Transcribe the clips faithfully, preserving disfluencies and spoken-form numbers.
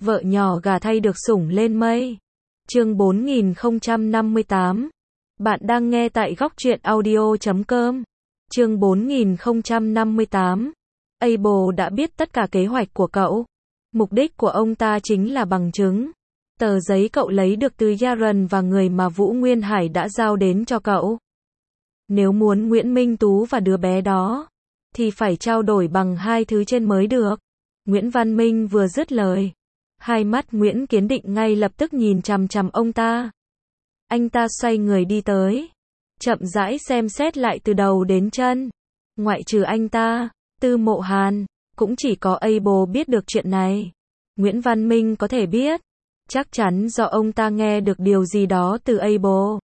Vợ nhỏ gà thay được sủng lên mây. Chương bốn nghìn không trăm năm mươi tám. Bạn đang nghe tại góc truyện audio chấm com. Chương bốn nghìn không trăm năm mươi tám. Abel đã biết tất cả kế hoạch của cậu. Mục đích của ông ta chính là bằng chứng. Tờ giấy cậu lấy được từ Yaron và người mà Vũ Nguyên Hải đã giao đến cho cậu. Nếu muốn Nguyễn Minh Tú và đứa bé đó, thì phải trao đổi bằng hai thứ trên mới được. Nguyễn Văn Minh vừa dứt lời. Hai mắt Nguyễn Kiến Định ngay lập tức nhìn chằm chằm ông ta. Anh ta xoay người đi tới. Chậm rãi xem xét lại từ đầu đến chân. Ngoại trừ anh ta, Tư Mộ Hàn, cũng chỉ có Abel biết được chuyện này. Nguyễn Văn Minh có thể biết. Chắc chắn do ông ta nghe được điều gì đó từ Abel.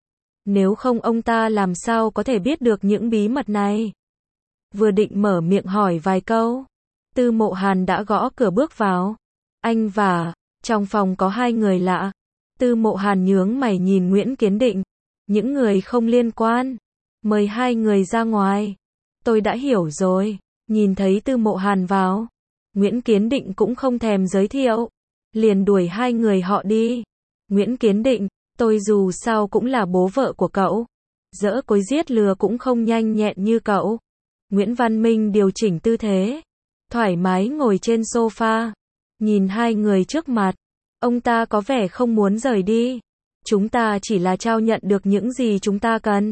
Nếu không ông ta làm sao có thể biết được những bí mật này. Vừa định mở miệng hỏi vài câu, Tư Mộ Hàn đã gõ cửa bước vào. Anh và, trong phòng có hai người lạ. Tư Mộ Hàn nhướng mày nhìn Nguyễn Kiến Định. Những người không liên quan. Mời hai người ra ngoài. Tôi đã hiểu rồi. Nhìn thấy Tư Mộ Hàn vào, Nguyễn Kiến Định cũng không thèm giới thiệu. Liền đuổi hai người họ đi. Nguyễn Kiến Định, tôi dù sao cũng là bố vợ của cậu. Giỡ cối giết lừa cũng không nhanh nhẹn như cậu. Nguyễn Văn Minh điều chỉnh tư thế. Thoải mái ngồi trên sofa. Nhìn hai người trước mặt. Ông ta có vẻ không muốn rời đi. Chúng ta chỉ là trao nhận được những gì chúng ta cần.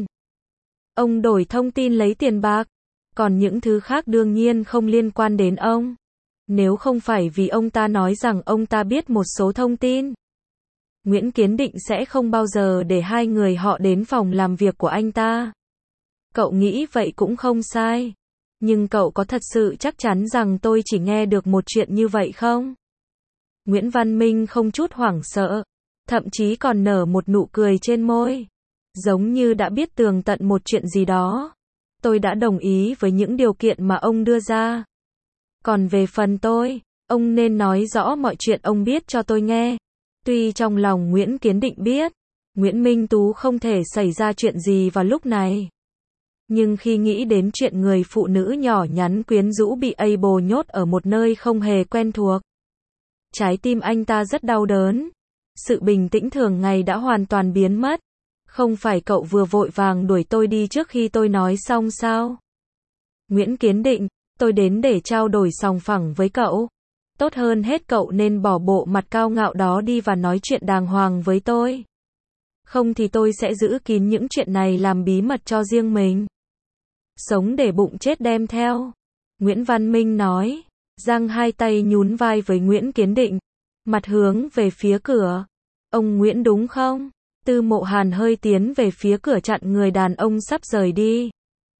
Ông đổi thông tin lấy tiền bạc. Còn những thứ khác đương nhiên không liên quan đến ông. Nếu không phải vì ông ta nói rằng ông ta biết một số thông tin, Nguyễn Kiến Định sẽ không bao giờ để hai người họ đến phòng làm việc của anh ta. Cậu nghĩ vậy cũng không sai. Nhưng cậu có thật sự chắc chắn rằng tôi chỉ nghe được một chuyện như vậy không? Nguyễn Văn Minh không chút hoảng sợ, thậm chí còn nở một nụ cười trên môi. Giống như đã biết tường tận một chuyện gì đó. Tôi đã đồng ý với những điều kiện mà ông đưa ra. Còn về phần tôi, ông nên nói rõ mọi chuyện ông biết cho tôi nghe. Tuy trong lòng Nguyễn Kiến Định biết, Nguyễn Minh Tú không thể xảy ra chuyện gì vào lúc này. Nhưng khi nghĩ đến chuyện người phụ nữ nhỏ nhắn quyến rũ bị Abel nhốt ở một nơi không hề quen thuộc, trái tim anh ta rất đau đớn. Sự bình tĩnh thường ngày đã hoàn toàn biến mất. Không phải cậu vừa vội vàng đuổi tôi đi trước khi tôi nói xong sao? Nguyễn Kiến Định, tôi đến để trao đổi sòng phẳng với cậu. Tốt hơn hết cậu nên bỏ bộ mặt cao ngạo đó đi và nói chuyện đàng hoàng với tôi. Không thì tôi sẽ giữ kín những chuyện này làm bí mật cho riêng mình. Sống để bụng chết đem theo. Nguyễn Văn Minh nói, giang hai tay nhún vai với Nguyễn Kiến Định, mặt hướng về phía cửa. Ông Nguyễn đúng không? Tư Mộ Hàn hơi tiến về phía cửa chặn người đàn ông sắp rời đi.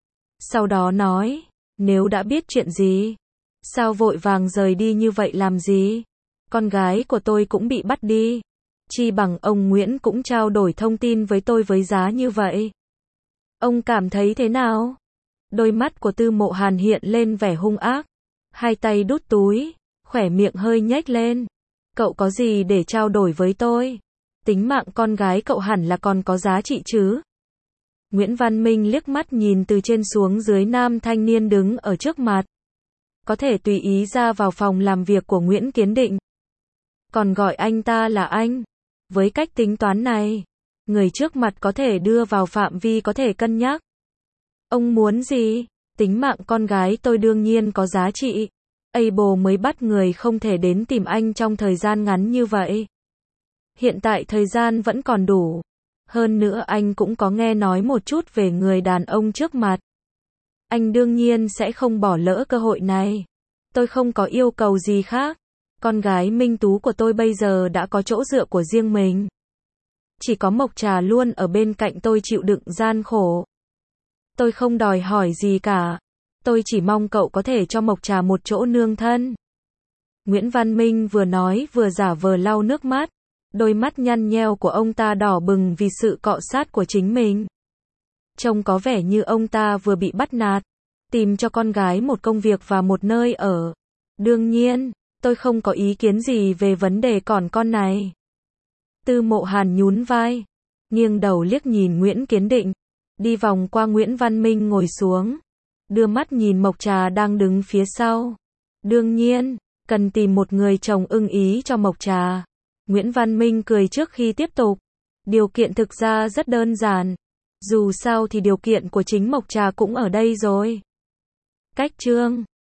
Sau đó nói, nếu đã biết chuyện gì, sao vội vàng rời đi như vậy làm gì? Con gái của tôi cũng bị bắt đi. Chi bằng ông Nguyễn cũng trao đổi thông tin với tôi với giá như vậy. Ông cảm thấy thế nào? Đôi mắt của Tư Mộ Hàn hiện lên vẻ hung ác. Hai tay đút túi, khỏe miệng hơi nhếch lên. Cậu có gì để trao đổi với tôi? Tính mạng con gái cậu hẳn là còn có giá trị chứ? Nguyễn Văn Minh liếc mắt nhìn từ trên xuống dưới nam thanh niên đứng ở trước mặt. Có thể tùy ý ra vào phòng làm việc của Nguyễn Kiến Định. Còn gọi anh ta là anh. Với cách tính toán này, người trước mặt có thể đưa vào phạm vi có thể cân nhắc. Ông muốn gì? Tính mạng con gái tôi đương nhiên có giá trị. Abel mới bắt người không thể đến tìm anh trong thời gian ngắn như vậy. Hiện tại thời gian vẫn còn đủ. Hơn nữa anh cũng có nghe nói một chút về người đàn ông trước mặt. Anh đương nhiên sẽ không bỏ lỡ cơ hội này. Tôi không có yêu cầu gì khác. Con gái Minh Tú của tôi bây giờ đã có chỗ dựa của riêng mình. Chỉ có Mộc Trà luôn ở bên cạnh tôi chịu đựng gian khổ. Tôi không đòi hỏi gì cả. Tôi chỉ mong cậu có thể cho Mộc Trà một chỗ nương thân. Nguyễn Văn Minh vừa nói vừa giả vờ lau nước mắt. Đôi mắt nhăn nheo của ông ta đỏ bừng vì sự cọ sát của chính mình. Trông có vẻ như ông ta vừa bị bắt nạt. Tìm cho con gái một công việc và một nơi ở. Đương nhiên, tôi không có ý kiến gì về vấn đề còn con này. Tư Mộ Hàn nhún vai. Nghiêng đầu liếc nhìn Nguyễn Kiến Định. Đi vòng qua Nguyễn Văn Minh ngồi xuống. Đưa mắt nhìn Mộc Trà đang đứng phía sau. Đương nhiên, Cần tìm một người chồng ưng ý cho Mộc Trà. Nguyễn Văn Minh cười trước khi tiếp tục. Điều kiện thực ra rất đơn giản. Dù sao thì điều kiện của chính Mộc Trà cũng ở đây rồi. Cách chương